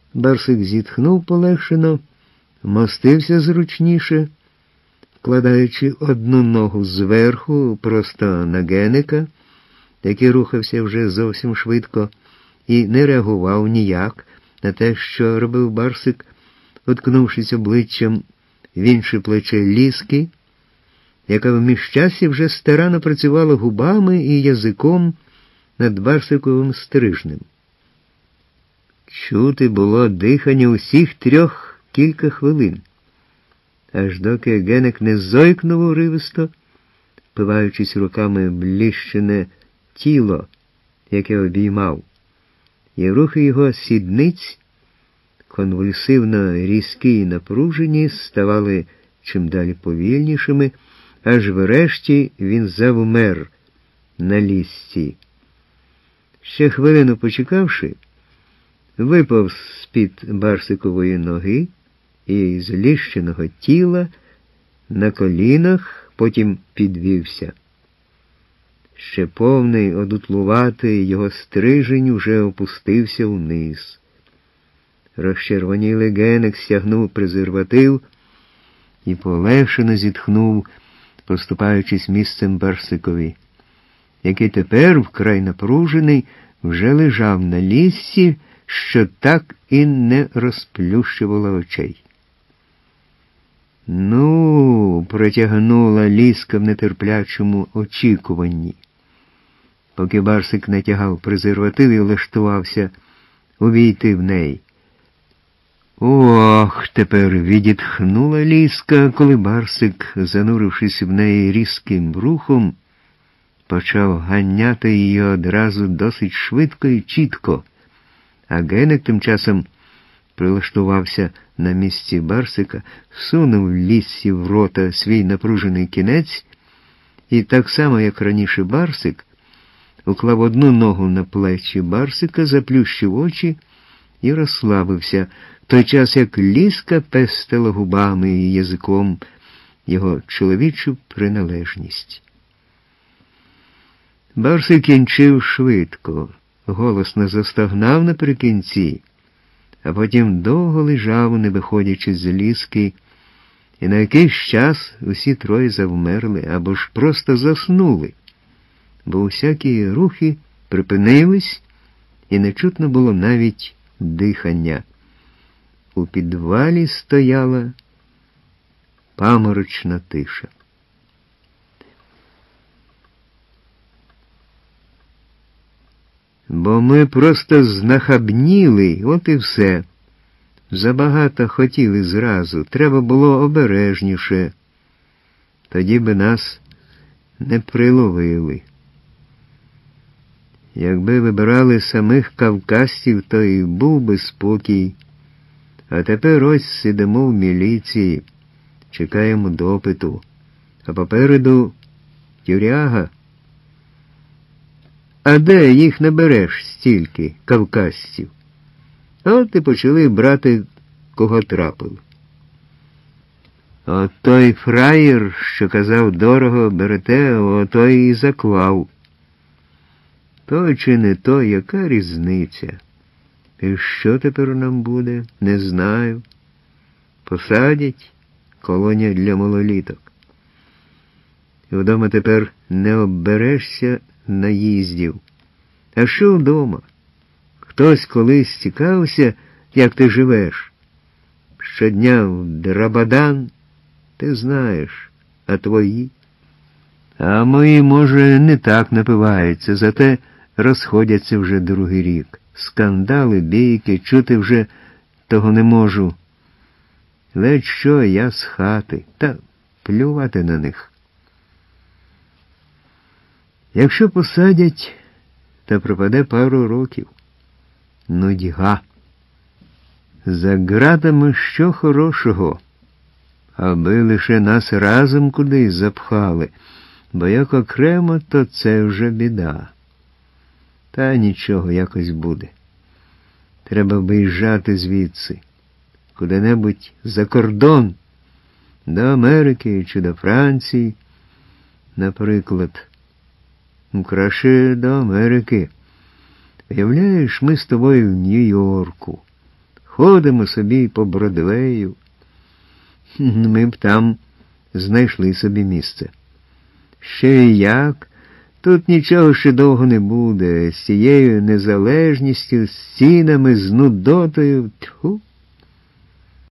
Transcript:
Барсик зітхнув полегшено, вмостився зручніше, вкладаючи одну ногу зверху просто на Генека, який рухався вже зовсім швидко, і не реагував ніяк на те, що робив Барсик, уткнувшись обличчям в інше плече Ліски, яка в міжчасі вже старанно працювала губами і язиком над Барсиковим стрижнем. Чути було дихання усіх трьох кілька хвилин, аж доки Генек не зойкнув уривисто, впиваючись руками в бліщене тіло, яке обіймав, і рухи його сідниць, конвульсивно різкі й напружені, ставали чим далі повільнішими, аж врешті він завмер на лісці. Ще хвилину почекавши, випав з-під Барсикової ноги і з ліщеного тіла на колінах, потім підвівся. Ще повний, одутлуватий його стрижень уже опустився вниз. Розчервонілий Генек стягнув презерватив і полегшено зітхнув, поступаючись місцем Барсикові, який тепер, вкрай напружений, вже лежав на лісці, що так і не розплющувала очей. «Ну», – протягнула Ліска в нетерплячому очікуванні, поки Барсик натягав презерватив і влаштувався увійти в неї. «Ох», – тепер відітхнула Ліска, коли Барсик, занурившись в неї різким рухом, почав ганяти її одразу досить швидко і чітко, а Генек тим часом прилаштувався на місці Барсика, сунув Лісці в рота свій напружений кінець і так само, як раніше Барсик, уклав одну ногу на плечі Барсика, заплющив очі і розслабився, в той час як Ліска пестила губами і язиком його чоловічу приналежність. Барсик кінчив швидко, голосно застогнав наприкінці, а потім довго лежав, не виходячи з Ліски, і на якийсь час усі троє завмерли або ж просто заснули, бо усякі рухи припинились, і не чутно було навіть дихання. У підвалі стояла паморочна тиша. «Бо ми просто знахабніли, от і все. Забагато хотіли зразу, треба було обережніше. Тоді би нас не приловили. Якби вибирали самих кавказців, то і був би спокій. А тепер ось сидимо в міліції, чекаємо допиту, а попереду тюряга. А де їх набереш стільки, кавказців? От і почали брати, кого трапило. От той фраєр, що казав дорого берете, отой і заклав. То чи не то, яка різниця? І що тепер нам буде? Не знаю. Посадять, колонія для малоліток. І вдома тепер не обберешся наїздів. А що вдома? Хтось колись цікавився, як ти живеш. Щодня в драбадан, ти знаєш, а твої? А мої, може, не так напиваються, зате розходяться вже другий рік. Скандали, бійки, чути вже того не можу. Ледь що, я з хати, та плювати на них. Якщо посадять, то пропаде пару років. Нудьга. За ґратами що хорошого, аби лише нас разом кудись запхали, бо як окремо, то це вже біда. Та нічого, якось буде. Треба виїжджати звідси, куди-небудь за кордон, до Америки чи до Франції, наприклад. Краще до Америки. Уявляєш, ми з тобою в Нью-Йорку. ходимо собі по Бродвею. Ми б там знайшли собі місце. Ще й як? Тут нічого ще довго не буде. З цією незалежністю, з цінами, з нудотою. Тьфу!